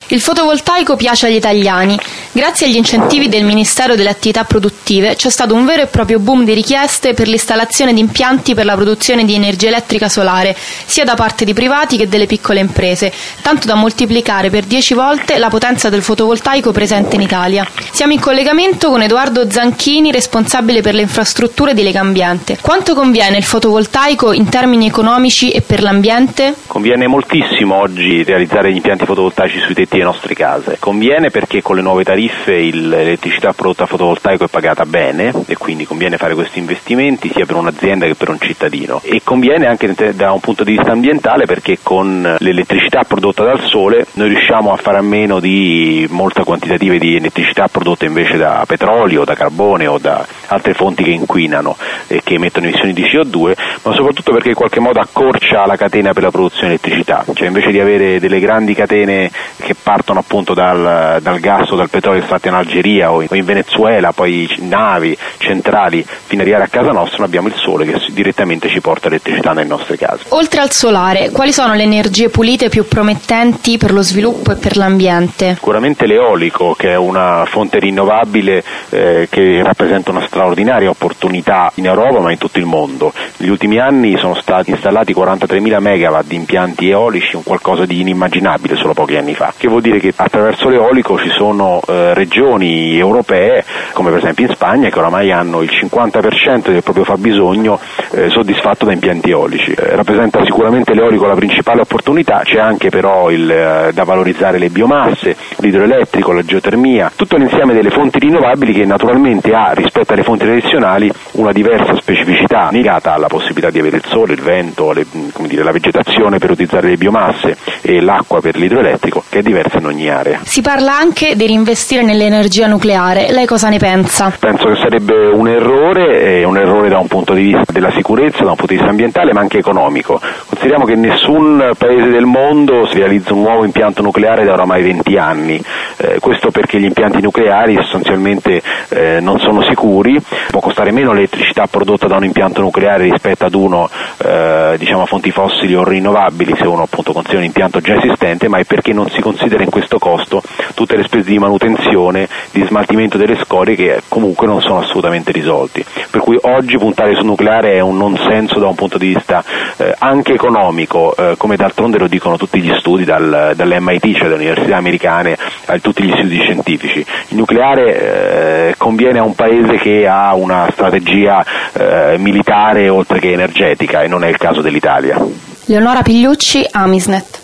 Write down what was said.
Il fotovoltaico piace agli italiani. Grazie agli incentivi del Ministero delle Attività Produttive c'è stato un vero e proprio boom di richieste per l'installazione di impianti per la produzione di energia elettrica solare, sia da parte di privati che delle piccole imprese, tanto da moltiplicare per 10 volte la potenza del fotovoltaico presente in Italia. Siamo in collegamento con Edoardo Zanchini, responsabile per le infrastrutture di Legambiente. Quanto conviene il fotovoltaico in termini economici e per l'ambiente? Conviene moltissimo oggi realizzare gli impianti fotovoltaici sui tetti delle nostre case. Conviene perché con le nuove tariffe l'elettricità prodotta fotovoltaico è pagata bene e quindi conviene fare questi investimenti sia per un'azienda che per un cittadino, e conviene anche da un punto di vista ambientale perché con l'elettricità prodotta dal sole noi riusciamo a fare a meno di molta quantitativa di elettricità prodotta invece da petrolio, da carbone o da altre fonti che inquinano e che emettono emissioni di CO2, ma soprattutto perché in qualche modo accorcia la catena per la produzione di elettricità, cioè invece di avere delle grandi catene che partono appunto dal gas o dal petrolio estratto in Algeria o in Venezuela, poi navi, centrali, fino ad arrivare a casa nostra, abbiamo il sole che direttamente ci porta elettricità nelle nostre case. Oltre al solare, quali sono le energie pulite più promettenti per lo sviluppo e per l'ambiente? Sicuramente l'eolico, che è una fonte rinnovabile che rappresenta una straordinaria opportunità in Europa ma in tutto il mondo. Negli ultimi anni sono stati installati 43.000 megawatt di impianti eolici, un qualcosa di inimmaginabile solo pochi anni fa, che vuol dire che attraverso l'eolico ci sono regioni europee, come per esempio in Spagna, che oramai hanno il 50% del proprio fabbisogno soddisfatto da impianti eolici. Rappresenta sicuramente l'eolico la principale opportunità, c'è anche però da valorizzare le biomasse, l'idroelettrico, la geotermia, tutto l'insieme delle fonti rinnovabili che naturalmente ha rispetto alle fonti tradizionali una diversa specificità legata alla possibilità di avere il sole, il vento, la vegetazione per utilizzare le biomasse e l'acqua per l'idroelettrico, che è diversa in ogni area. Si parla anche di reinvestire nell'energia nucleare, lei cosa ne pensa? Penso che sarebbe un errore da un punto di vista della sicurezza, da un punto di vista ambientale ma anche economico. Consideriamo che nessun paese del mondo si realizza un nuovo impianto nucleare da oramai 20 anni, questo perché gli impianti nucleari sostanzialmente non sono sicuri, può costare meno l'elettricità prodotta da un impianto nucleare rispetto ad uno a fonti fossili o rinnovabili se uno appunto considera un impianto già esistente, ma è perché non si considera in questo costo tutte le spese di manutenzione, di smaltimento delle scorie che comunque non sono assolutamente risolti. Per cui oggi puntare sul nucleare è un non senso da un punto di vista anche economico, come d'altronde lo dicono tutti gli studi dall'MIT, cioè dalle università americane, a tutti gli istituti scientifici. Il nucleare conviene a un paese che ha una strategia militare oltre che energetica, e non è il caso dell'Italia. Leonora Pigliucci, Amisnet.